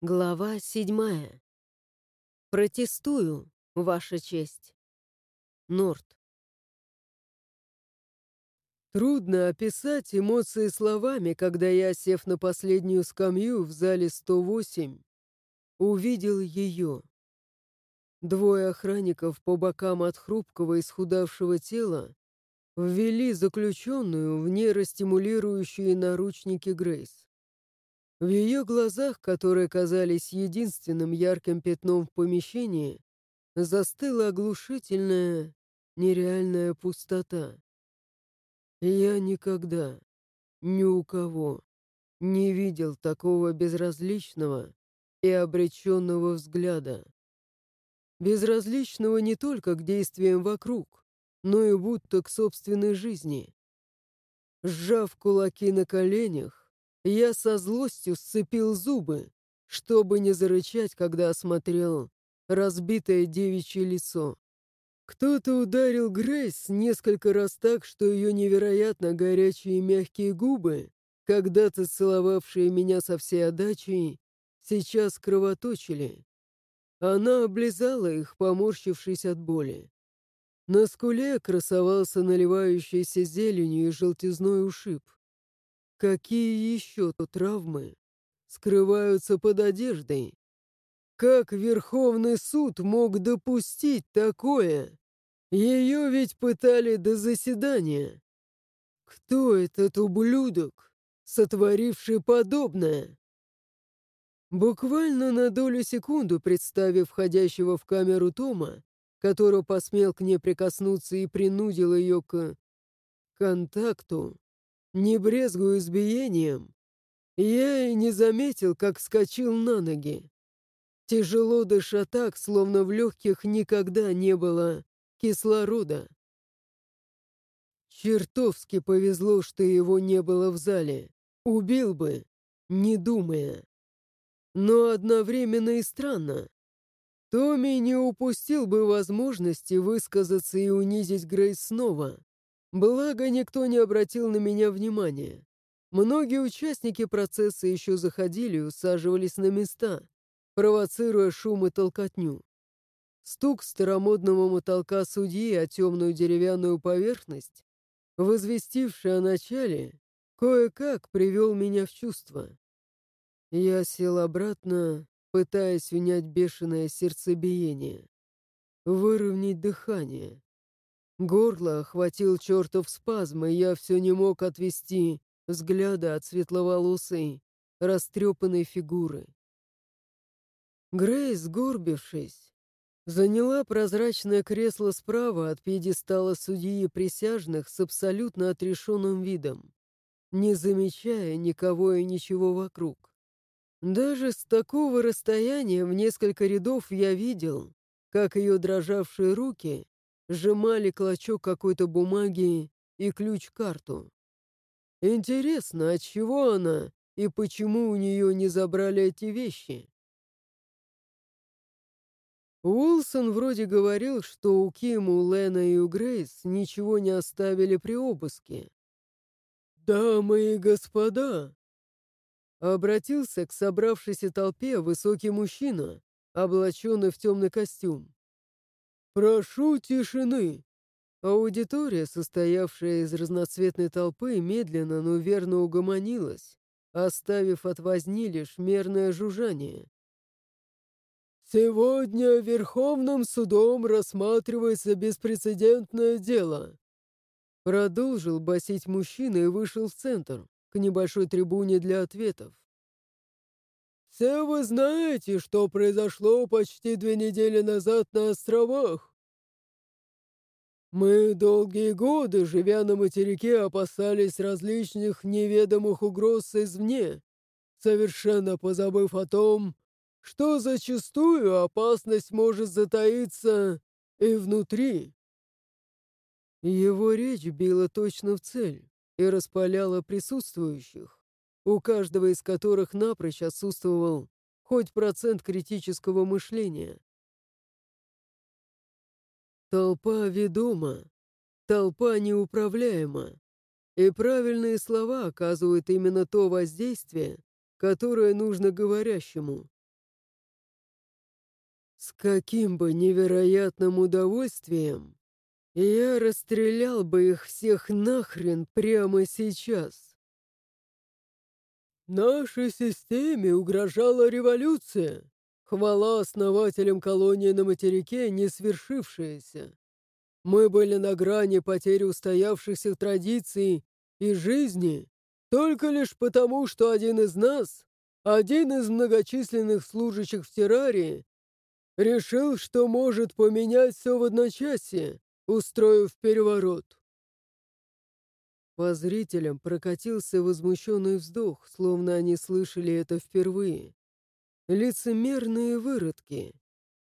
Глава 7. Протестую, Ваша честь. Норт. Трудно описать эмоции словами, когда я, сев на последнюю скамью в зале 108, увидел ее. Двое охранников по бокам от хрупкого исхудавшего тела ввели заключенную в нейростимулирующие наручники Грейс. В ее глазах, которые казались единственным ярким пятном в помещении, застыла оглушительная, нереальная пустота. Я никогда, ни у кого, не видел такого безразличного и обреченного взгляда. Безразличного не только к действиям вокруг, но и будто к собственной жизни. Сжав кулаки на коленях, я со злостью сцепил зубы, чтобы не зарычать, когда осмотрел разбитое девичье лицо. Кто-то ударил Грейс несколько раз так, что ее невероятно горячие и мягкие губы, когда-то целовавшие меня со всей отдачей, сейчас кровоточили. Она облизала их, поморщившись от боли. На скуле красовался наливающийся зеленью и желтизной ушиб. Какие еще то травмы скрываются под одеждой? Как Верховный суд мог допустить такое? Ее ведь пытали до заседания. Кто этот ублюдок, сотворивший подобное? Буквально на долю секунду, представив входящего в камеру Тома, который посмел к ней прикоснуться и принудил ее к контакту, не брезгуя избиением, я и не заметил, как вскочил на ноги. Тяжело дыша так, словно в легких никогда не было кислорода. Чертовски повезло, что его не было в зале. Убил бы, не думая. Но одновременно и странно. Томми не упустил бы возможности высказаться и унизить Грейс снова. Благо, никто не обратил на меня внимания. Многие участники процесса еще заходили и усаживались на места, провоцируя шум и толкотню. Стук старомодного мотолка судьи о темную деревянную поверхность, возвестивший о начале, кое-как привел меня в чувство. Я сел обратно, пытаясь унять бешеное сердцебиение, выровнять дыхание. Горло охватил чертов спазм, и я все не мог отвести взгляда от светловолосой, растрепанной фигуры. Грейс, сгорбившись, заняла прозрачное кресло справа от пьедестала судьи и присяжных с абсолютно отрешенным видом, не замечая никого и ничего вокруг. Даже с такого расстояния в несколько рядов я видел, как ее дрожавшие руки сжимали клочок какой-то бумаги и ключ-карту. Интересно, от чего она и почему у нее не забрали эти вещи? Уилсон вроде говорил, что у Ким, у Лена и у Грейс ничего не оставили при обыске. «Дамы и господа!» Обратился к собравшейся толпе высокий мужчина, облаченный в темный костюм. «Прошу тишины!» Аудитория, состоявшая из разноцветной толпы, медленно, но верно угомонилась, оставив от возни лишь мерное жужжание. «Сегодня Верховным судом рассматривается беспрецедентное дело», продолжил басить мужчина и вышел в центр, к небольшой трибуне для ответов. «Все вы знаете, что произошло почти 2 недели назад на островах. Мы долгие годы, живя на материке, опасались различных неведомых угроз извне, совершенно позабыв о том, что зачастую опасность может затаиться и внутри». Его речь била точно в цель и распаляла присутствующих, у каждого из которых напрочь отсутствовал хоть процент критического мышления. Толпа ведома, толпа неуправляема, и правильные слова оказывают именно то воздействие, которое нужно говорящему. С каким бы невероятным удовольствием я расстрелял бы их всех нахрен прямо сейчас. Нашей системе угрожала революция. Хвала основателям колонии на материке, не свершившаяся. Мы были на грани потери устоявшихся традиций и жизни только лишь потому, что один из нас, один из многочисленных служащих в террарии, решил, что может поменять все в одночасье, устроив переворот. По зрителям прокатился возмущенный вздох, словно они слышали это впервые. Лицемерные выродки.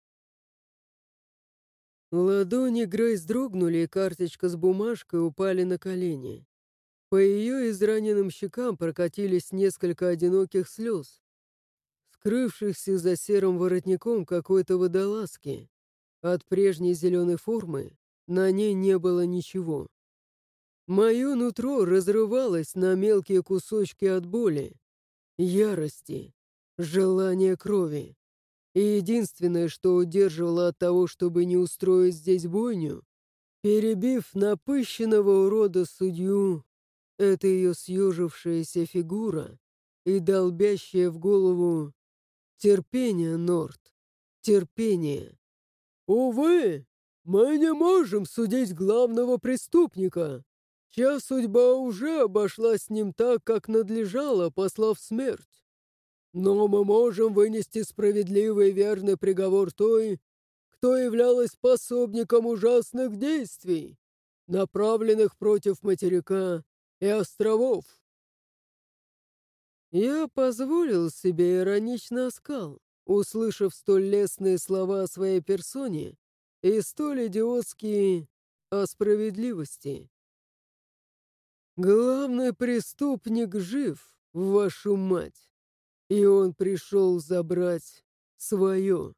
Ладони Грейс дрогнули, и карточка с бумажкой упали на колени. По ее израненным щекам прокатились несколько одиноких слез, скрывшихся за серым воротником какой-то водолазки. От прежней зеленой формы на ней не было ничего. Мое нутро разрывалось на мелкие кусочки от боли, ярости, желания крови. И единственное, что удерживало от того, чтобы не устроить здесь бойню, перебив напыщенного урода судью, это ее съежившаяся фигура и долбящая в голову терпение, Норт, терпение. Увы, мы не можем судить главного преступника, чья судьба уже обошлась с ним так, как надлежало, послав смерть. Но мы можем вынести справедливый и верный приговор той, кто являлась пособником ужасных действий, направленных против материка и островов. Я позволил себе ироничный оскал, услышав столь лестные слова о своей персоне и столь идиотские о справедливости. Главный преступник жив, вашу мать, и он пришел забрать свое.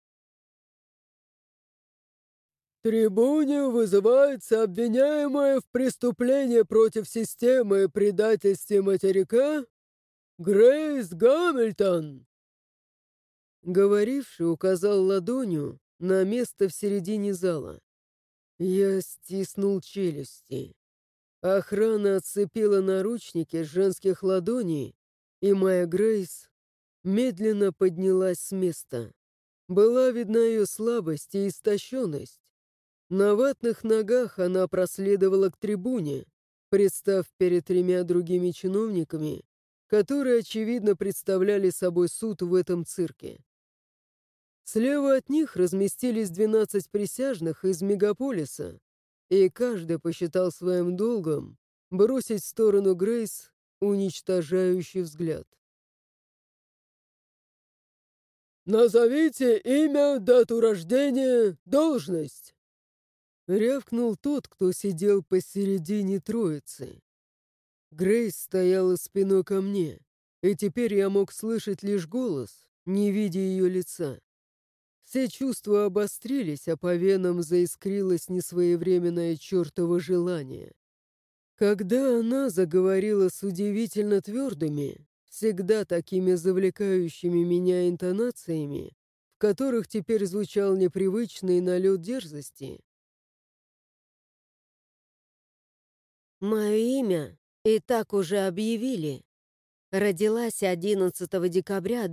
Трибуне вызывается обвиняемая в преступлении против системы и предательстве материка Грейс Гамильтон. Говоривший указал ладонью на место в середине зала. Я стиснул челюсти. Охрана отцепила наручники с женских ладоней, и моя Грейс медленно поднялась с места. Была видна ее слабость и истощенность. На ватных ногах она проследовала к трибуне, представ перед тремя другими чиновниками, которые, очевидно, представляли собой суд в этом цирке. Слева от них разместились 12 присяжных из мегаполиса, и каждый посчитал своим долгом бросить в сторону Грейс уничтожающий взгляд. «Назовите имя, дату рождения, должность!» Рявкнул тот, кто сидел посередине троицы. Грейс стояла спиной ко мне, и теперь я мог слышать лишь голос, не видя ее лица. Все чувства обострились, а по венам заискрилось несвоевременное чертово желание. Когда она заговорила с удивительно твердыми, всегда такими завлекающими меня интонациями, в которых теперь звучал непривычный налет дерзости. Мое имя и так уже объявили. Родилась 11 декабря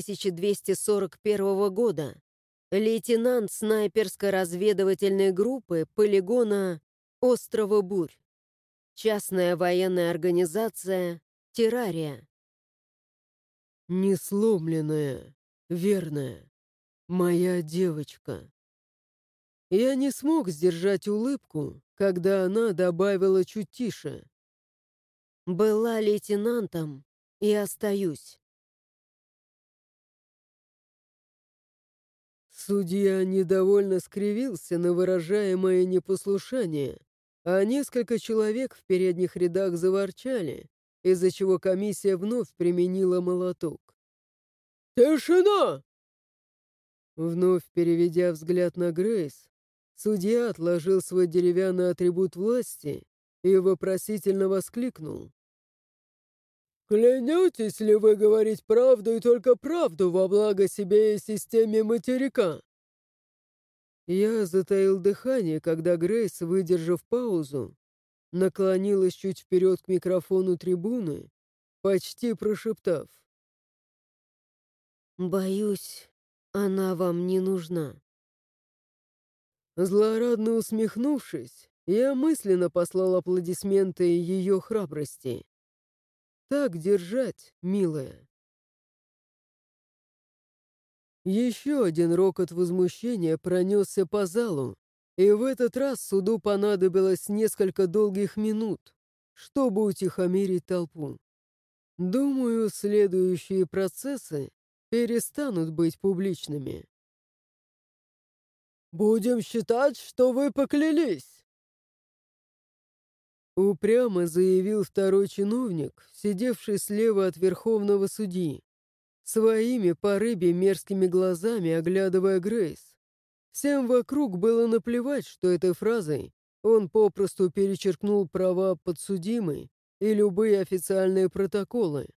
2241 года. Лейтенант снайперско-разведывательной группы полигона «Острова Бурь». Частная военная организация «Террария». Несломленная, верная, моя девочка. Я не смог сдержать улыбку, когда она добавила чуть тише. Была лейтенантом и остаюсь. Судья недовольно скривился на выражаемое непослушание, а несколько человек в передних рядах заворчали, из-за чего комиссия вновь применила молоток. «Тишина!» Вновь переведя взгляд на Грейс, судья отложил свой деревянный атрибут власти и вопросительно воскликнул. «Клянетесь ли вы говорить правду и только правду во благо себе и системе материка?» Я затаил дыхание, когда Грейс, выдержав паузу, наклонилась чуть вперед к микрофону трибуны, почти прошептав. «Боюсь, она вам не нужна». Злорадно усмехнувшись, я мысленно послал аплодисменты ее храбрости. «Так держать, милая». Еще один рокот возмущения пронесся по залу, и в этот раз суду понадобилось несколько долгих минут, чтобы утихомирить толпу. Думаю, следующие процессы перестанут быть публичными. «Будем считать, что вы поклялись!» Упрямо заявил второй чиновник, сидевший слева от верховного судьи, своими по рыбе мерзкими глазами оглядывая Грейс. Всем вокруг было наплевать, что этой фразой он попросту перечеркнул права подсудимой и любые официальные протоколы.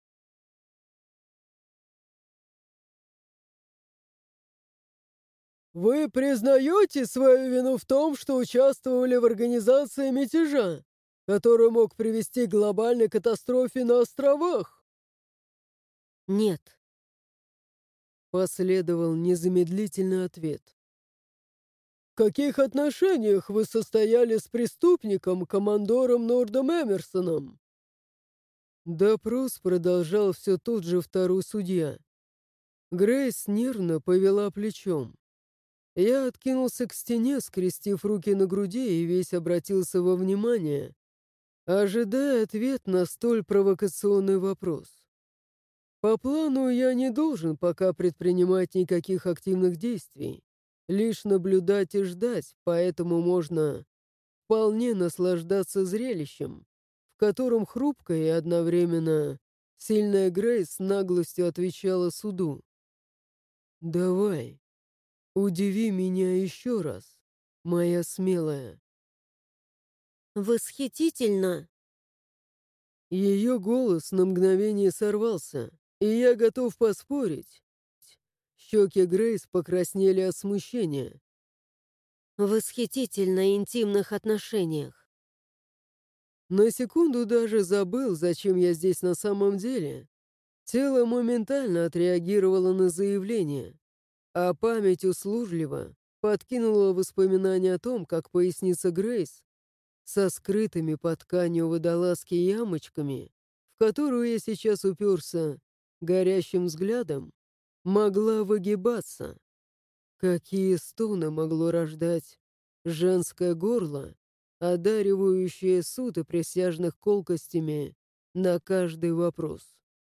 «Вы признаете свою вину в том, что участвовали в организации мятежа, который мог привести к глобальной катастрофе на островах?» «Нет». Последовал незамедлительный ответ. «В каких отношениях вы состояли с преступником, командором Нордом Эмерсоном?» Допрос продолжал все тот же второй судья. Грейс нервно повела плечом. Я откинулся к стене, скрестив руки на груди, и весь обратился во внимание, ожидая ответ на столь провокационный вопрос. По плану я не должен пока предпринимать никаких активных действий, лишь наблюдать и ждать, поэтому можно вполне наслаждаться зрелищем, в котором хрупкая и одновременно сильная Грейс с наглостью отвечала суду. «Давай, удиви меня еще раз, моя смелая». «Восхитительно!» Ее голос на мгновение сорвался, и я готов поспорить. Щеки Грейс покраснели от смущения. «Восхитительно интимных отношениях». На секунду даже забыл, зачем я здесь на самом деле. Тело моментально отреагировало на заявление, а память услужливо подкинула воспоминания о том, как поясница Грейс со скрытыми под тканью водолазки ямочками, в которую я сейчас уперся горящим взглядом, могла выгибаться. Какие стоны могло рождать женское горло, одаривающее суд и присяжных колкостями на каждый вопрос.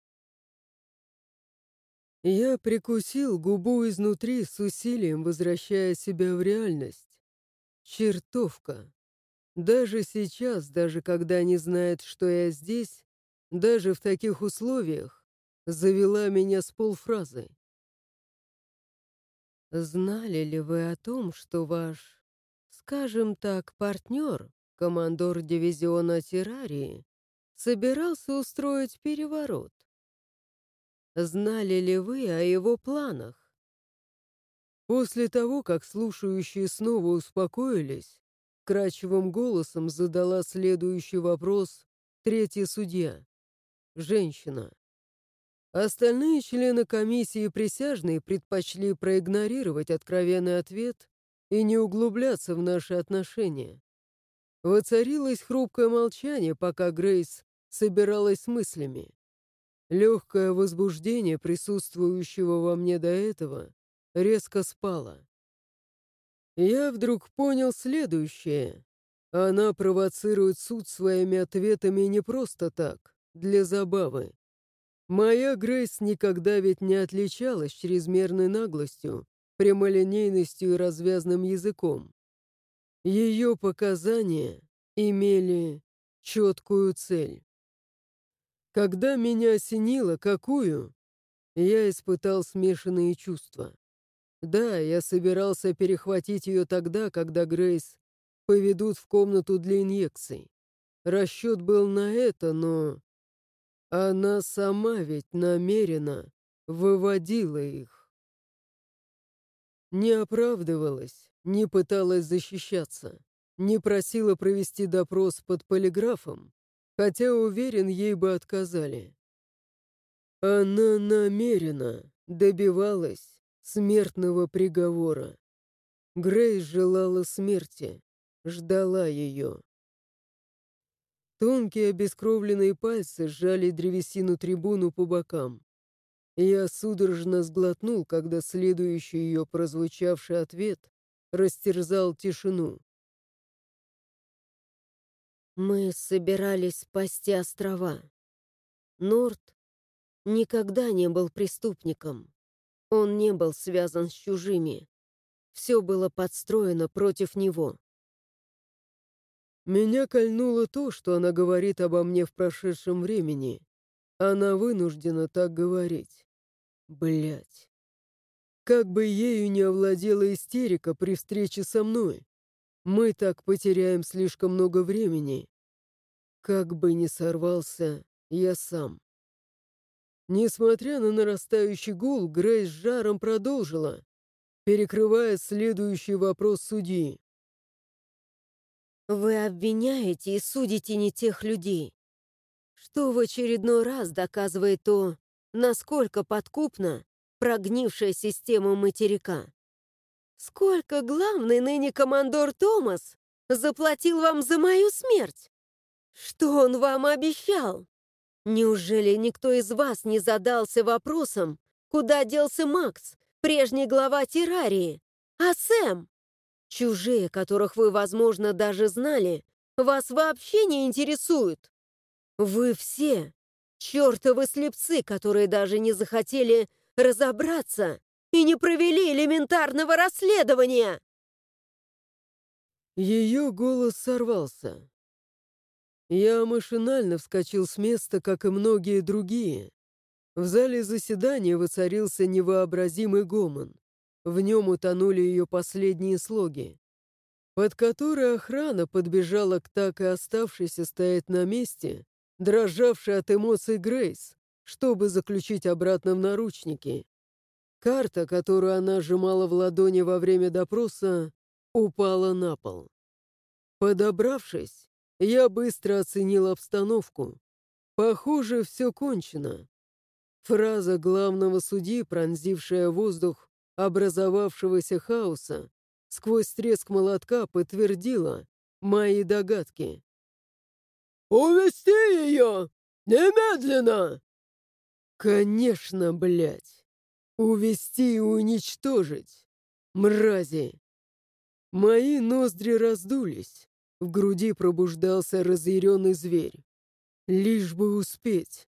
Я прикусил губу изнутри с усилием, возвращая себя в реальность. Чертовка. Даже сейчас, даже когда не знает, что я здесь, даже в таких условиях, завела меня с полфразы. «Знали ли вы о том, что ваш, скажем так, партнер, командор дивизиона Террарии, собирался устроить переворот? Знали ли вы о его планах?» После того, как слушающие снова успокоились, вкрадчивым голосом задала следующий вопрос третий судья. Женщина. Остальные члены комиссии присяжные предпочли проигнорировать откровенный ответ и не углубляться в наши отношения. Воцарилось хрупкое молчание, пока Грейс собиралась с мыслями. Легкое возбуждение, присутствующего во мне до этого, резко спало. Я вдруг понял следующее. Она провоцирует суд своими ответами не просто так, для забавы. Моя Грейс никогда ведь не отличалась чрезмерной наглостью, прямолинейностью и развязным языком. Ее показания имели четкую цель. Когда меня осенило, какую, я испытал смешанные чувства. Да, я собирался перехватить ее тогда, когда Грейс поведут в комнату для инъекций. Расчет был на это, но... Она сама ведь намеренно выводила их. Не оправдывалась, не пыталась защищаться, не просила провести допрос под полиграфом, хотя, уверен, ей бы отказали. Она намеренно добивалась смертного приговора. Грейс желала смерти, ждала ее. Тонкие обескровленные пальцы сжали древесину трибуну по бокам. Я судорожно сглотнул, когда следующий ее прозвучавший ответ растерзал тишину. Мы собирались спасти острова. Норт никогда не был преступником. Он не был связан с чужими. Все было подстроено против него. Меня кольнуло то, что она говорит обо мне в прошедшем времени. Она вынуждена так говорить. Блять. Как бы ею не овладела истерика при встрече со мной. Мы так потеряем слишком много времени. Как бы ни сорвался я сам. Несмотря на нарастающий гул, Грейс с жаром продолжила, перекрывая следующий вопрос судьи. Вы обвиняете и судите не тех людей, что в очередной раз доказывает то, насколько подкупна прогнившая система материка. Сколько главный ныне командор Томас заплатил вам за мою смерть? Что он вам обещал? Неужели никто из вас не задался вопросом, куда делся Макс, прежний глава террарии, а Сэм? Чужие, которых вы, возможно, даже знали, вас вообще не интересуют. Вы все чертовы слепцы, которые даже не захотели разобраться и не провели элементарного расследования. Ее голос сорвался. Я машинально вскочил с места, как и многие другие. В зале заседания воцарился невообразимый гомон. В нем утонули ее последние слоги, под которые охрана подбежала к так и оставшейся стоять на месте, дрожавшей от эмоций Грейс, чтобы заключить обратно в наручники. Карта, которую она сжимала в ладони во время допроса, упала на пол. Подобравшись, я быстро оценил обстановку. Похоже, все кончено. Фраза главного судьи, пронзившая воздух образовавшегося хаоса, сквозь треск молотка подтвердила мои догадки. «Увести ее! Немедленно!» «Конечно, блядь! Увести и уничтожить! Мрази!» Мои ноздри раздулись. В груди пробуждался разъяренный зверь. Лишь бы успеть.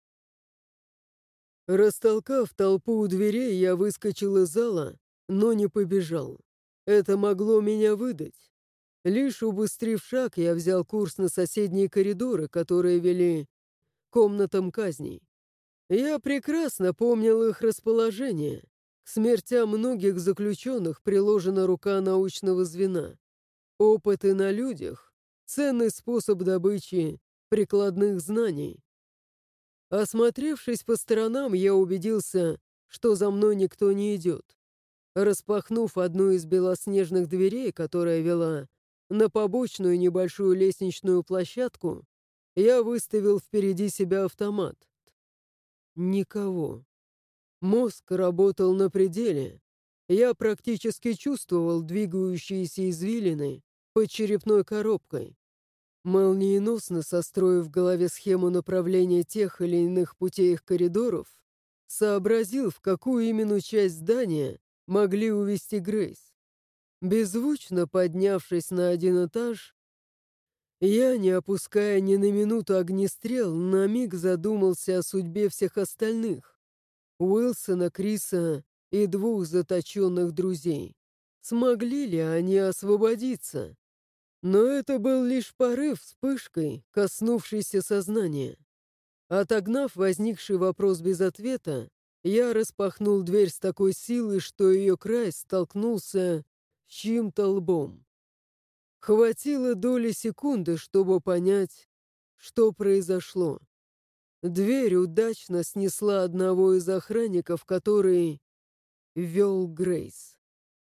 Растолкав толпу у дверей, я выскочил из зала, но не побежал. Это могло меня выдать. Лишь убыстрив шаг, я взял курс на соседние коридоры, которые вели к комнатам казней. Я прекрасно помнил их расположение. К смертям многих заключенных приложена рука научного звена. Опыты на людях — ценный способ добычи прикладных знаний. Осмотревшись по сторонам, я убедился, что за мной никто не идет. Распахнув одну из белоснежных дверей, которая вела на побочную небольшую лестничную площадку, я выставил впереди себя автомат. Никого. Мозг работал на пределе. Я практически чувствовал двигающиеся извилины под черепной коробкой. Молниеносно состроив в голове схему направления тех или иных путей коридоров, сообразил, в какую именно часть здания могли увести Грейс. Беззвучно поднявшись на один этаж, я, не опуская ни на минуту огнестрел, на миг задумался о судьбе всех остальных — Уилсона, Криса и двух заточенных друзей. Смогли ли они освободиться? Но это был лишь порыв вспышкой, коснувшийся сознания. Отогнав возникший вопрос без ответа, я распахнул дверь с такой силой, что ее край столкнулся с чьим-то лбом. Хватило доли секунды, чтобы понять, что произошло. Дверь удачно снесла одного из охранников, который вел Грейс.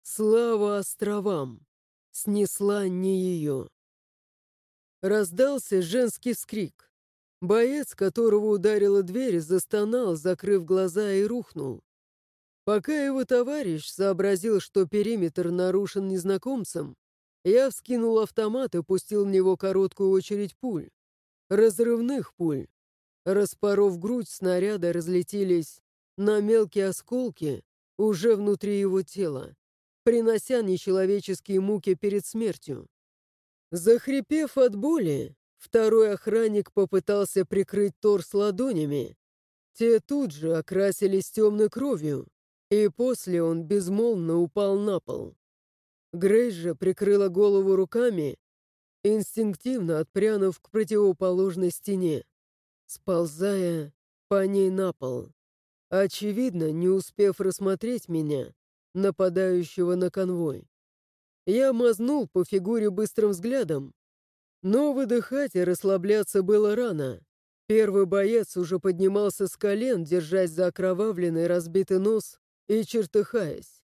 Слава островам! Снесла не ее. Раздался женский вскрик. Боец, которого ударила дверь, застонал, закрыв глаза, и рухнул. Пока его товарищ сообразил, что периметр нарушен незнакомцем, я вскинул автомат и пустил в него короткую очередь пуль. Разрывных пуль. Распоров грудь, снаряды разлетелись на мелкие осколки уже внутри его тела, принося нечеловеческие муки перед смертью. Захрипев от боли, второй охранник попытался прикрыть торс ладонями. Те тут же окрасились темной кровью, и после он безмолвно упал на пол. Грейс же прикрыла голову руками, инстинктивно отпрянув к противоположной стене, сползая по ней на пол, очевидно, не успев рассмотреть меня, нападающего на конвой. Я мазнул по фигуре быстрым взглядом, но выдыхать и расслабляться было рано. Первый боец уже поднимался с колен, держась за окровавленный разбитый нос и чертыхаясь.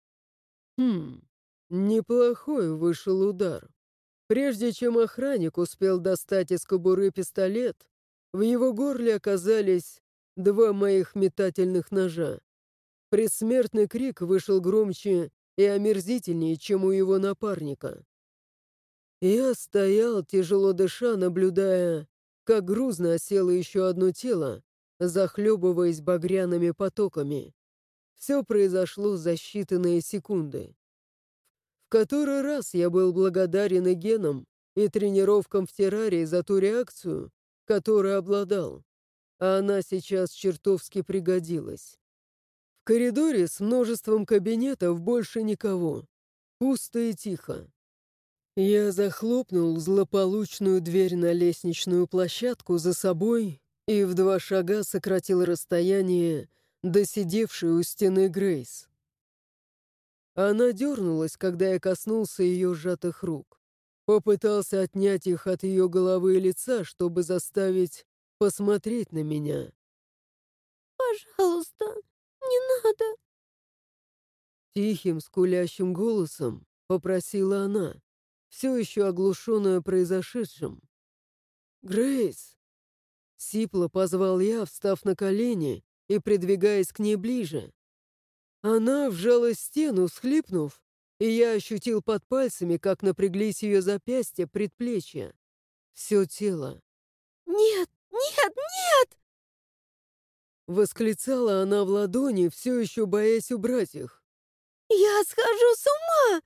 Неплохой вышел удар. Прежде чем охранник успел достать из кобуры пистолет, в его горле оказались два моих метательных ножа. Предсмертный крик вышел громче и омерзительнее, чем у его напарника. Я стоял, тяжело дыша, наблюдая, как грузно осело еще одно тело, захлебываясь багряными потоками. Все произошло за считанные секунды. В который раз я был благодарен и генам, и тренировкам в террарии за ту реакцию, которой обладал, а она сейчас чертовски пригодилась. В коридоре с множеством кабинетов больше никого. Пусто и тихо. Я захлопнул злополучную дверь на лестничную площадку за собой и в 2 шага сократил расстояние до сидевшей у стены Грейс. Она дернулась, когда я коснулся ее сжатых рук. Попытался отнять их от ее головы и лица, чтобы заставить посмотреть на меня. «Пожалуйста, не надо!» Тихим, скулящим голосом попросила она, все еще оглушенная произошедшим. «Грейс!» Сипло позвал я, встав на колени и придвигаясь к ней ближе. Она вжалась в стену, всхлипнув, и я ощутил под пальцами, как напряглись ее запястья, предплечья. Все тело. «Нет, нет, нет!» Восклицала она в ладони, все еще боясь убрать их. «Я схожу с ума!»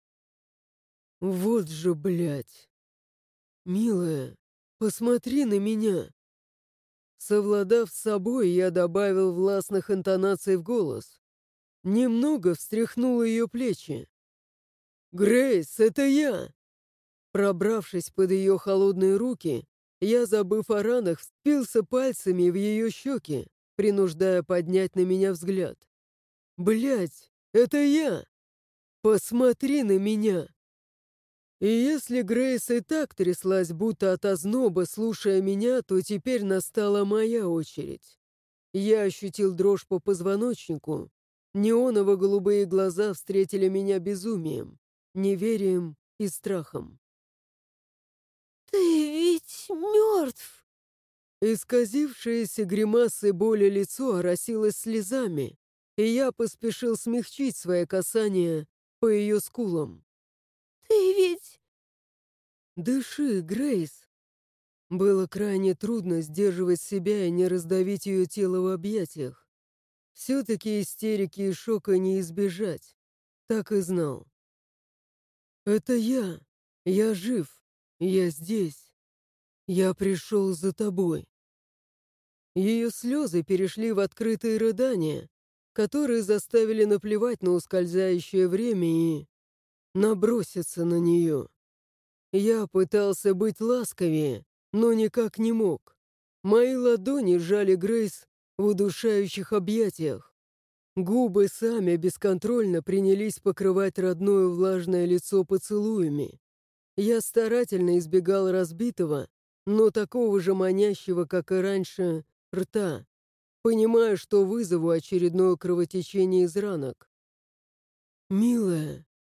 Вот же, блядь. Милая, посмотри на меня. Совладав с собой, я добавил властных интонаций в голос. Немного встряхнул ее плечи. «Грейс, это я!» Пробравшись под ее холодные руки, я, забыв о ранах, впился пальцами в ее щеки, принуждая поднять на меня взгляд. «Блядь, это я! Посмотри на меня!» И если Грейс и так тряслась, будто от озноба, слушая меня, то теперь настала моя очередь. Я ощутил дрожь по позвоночнику. Неоново-голубые глаза встретили меня безумием, неверием и страхом. «Ты ведь мертв!» Исказившееся гримасой боли лицо оросилось слезами, и я поспешил смягчить свое касание по ее скулам. «Ты ведь...» «Дыши, Грейс!» Было крайне трудно сдерживать себя и не раздавить ее тело в объятиях. Все-таки истерики и шока не избежать. Так и знал. «Это я. Я жив. Я здесь. Я пришел за тобой». Ее слезы перешли в открытые рыдания, которые заставили наплевать на ускользающее время и наброситься на нее. Я пытался быть ласковее, но никак не мог. Мои ладони сжали Грейс в удушающих объятиях. Губы сами бесконтрольно принялись покрывать родное влажное лицо поцелуями. Я старательно избегал разбитого, но такого же манящего, как и раньше, рта, понимая, что вызову очередное кровотечение из ранок. «Милая,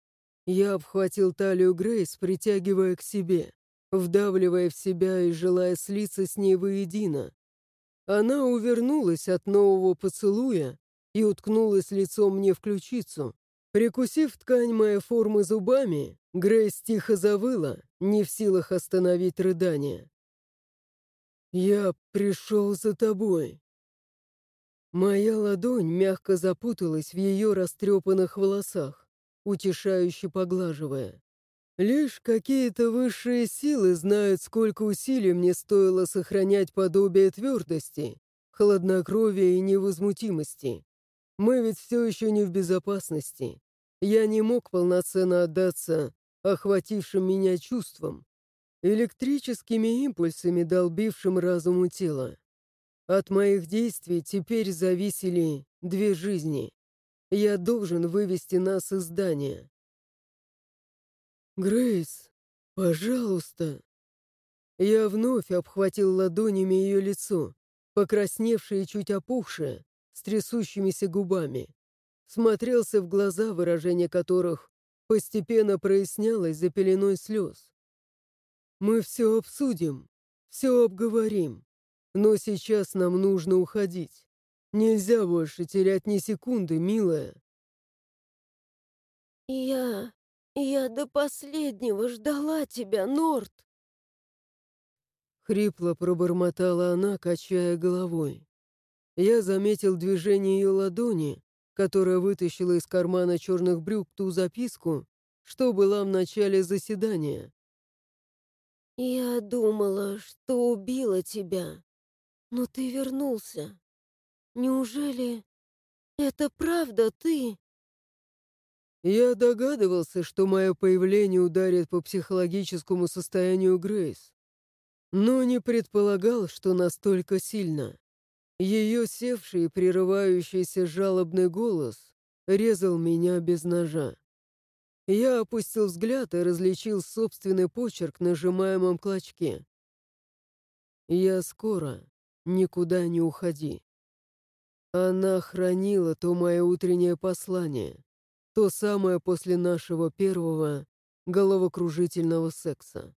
Я обхватил талию Грейс, притягивая к себе, вдавливая в себя и желая слиться с ней воедино. Она увернулась от нового поцелуя и уткнулась лицом мне в ключицу. Прикусив ткань моей формы зубами, Грейс тихо завыла, не в силах остановить рыдание. «Я пришел за тобой». Моя ладонь мягко запуталась в ее растрепанных волосах, утешающе поглаживая. Лишь какие-то высшие силы знают, сколько усилий мне стоило сохранять подобие твердости, хладнокровия и невозмутимости. Мы ведь все еще не в безопасности. Я не мог полноценно отдаться охватившим меня чувствам, электрическими импульсами, долбившим разум и тело. От моих действий теперь зависели 2 жизни. Я должен вывести нас из здания. «Грейс, пожалуйста!» Я вновь обхватил ладонями ее лицо, покрасневшее и чуть опухшее, с трясущимися губами. Смотрелся в глаза, выражение которых постепенно прояснялось за пеленой слез. «Мы все обсудим, все обговорим, но сейчас нам нужно уходить. Нельзя больше терять ни секунды, милая». Я до последнего ждала тебя, Норт. Хрипло пробормотала она, качая головой. Я заметил движение ее ладони, которая вытащила из кармана черных брюк ту записку, что была в начале заседания. Я думала, что убила тебя, но ты вернулся. Неужели это правда ты? Я догадывался, что мое появление ударит по психологическому состоянию Грейс, но не предполагал, что настолько сильно. Ее севший и прерывающийся жалобный голос резал меня без ножа. Я опустил взгляд и различил собственный почерк на сжимаемом клочке. «Я скоро. Никуда не уходи». Она хранила то мое утреннее послание, то самое после нашего первого головокружительного секса.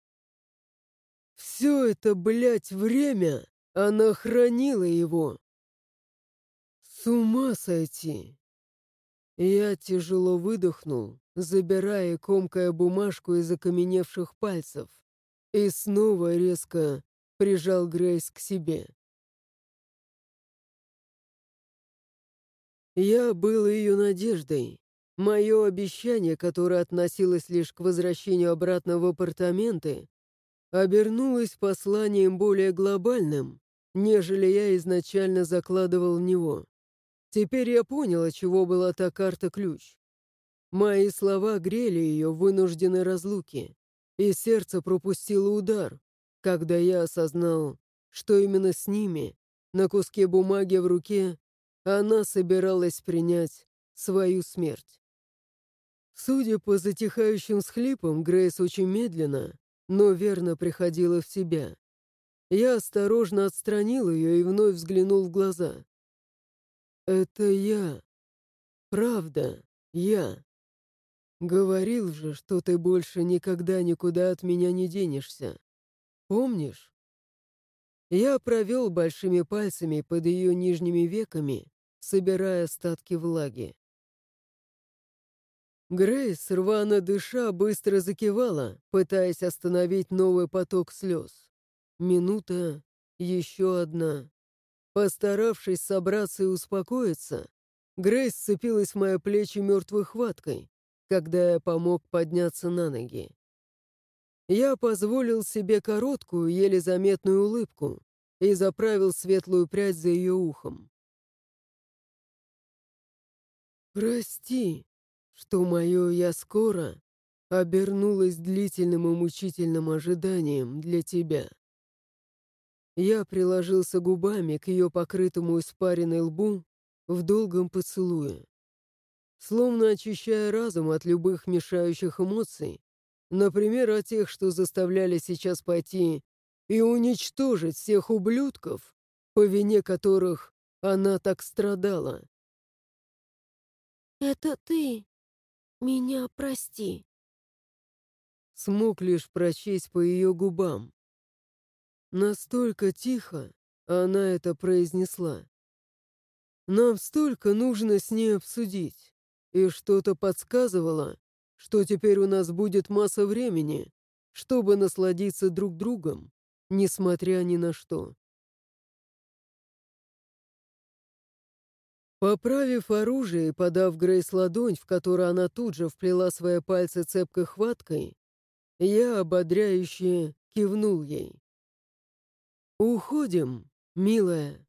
Все это, блядь, время она хранила его. С ума сойти. Я тяжело выдохнул, забирая и комкая бумажку из окаменевших пальцев, и снова резко прижал Грейс к себе. Я был ее надеждой. Мое обещание, которое относилось лишь к возвращению обратно в апартаменты, обернулось посланием более глобальным, нежели я изначально закладывал в него. Теперь я понял, от чего была та карта-ключ. Мои слова грели ее в вынужденной разлуке, и сердце пропустило удар, когда я осознал, что именно с ними, на куске бумаги в руке, она собиралась принять свою смерть. Судя по затихающим схлипам, Грейс очень медленно, но верно приходила в себя. Я осторожно отстранил ее и вновь взглянул в глаза. «Это я. Правда, я. Говорил же, что ты больше никогда никуда от меня не денешься. Помнишь?» Я провел большими пальцами под ее нижними веками, собирая остатки влаги. Грейс, рвано дыша, быстро закивала, пытаясь остановить новый поток слез. Минута, еще одна. Постаравшись собраться и успокоиться, Грейс сцепилась в мои плечи мертвой хваткой, когда я помог подняться на ноги. Я позволил себе короткую, еле заметную улыбку и заправил светлую прядь за ее ухом. «Прости, что мое «я скоро» обернулось длительным и мучительным ожиданием для тебя». Я приложился губами к ее покрытому испаренной лбу в долгом поцелуе. Словно очищая разум от любых мешающих эмоций, например, от тех, что заставляли сейчас пойти и уничтожить всех ублюдков, по вине которых она так страдала. Это ты. меня прости». Смог лишь прочесть по ее губам. Настолько тихо она это произнесла. Нам столько нужно с ней обсудить. И что-то подсказывало, что теперь у нас будет масса времени, чтобы насладиться друг другом, несмотря ни на что. Поправив оружие и подав Грейс ладонь, в которую она тут же вплела свои пальцы цепкой хваткой, я ободряюще кивнул ей. «Уходим, милая».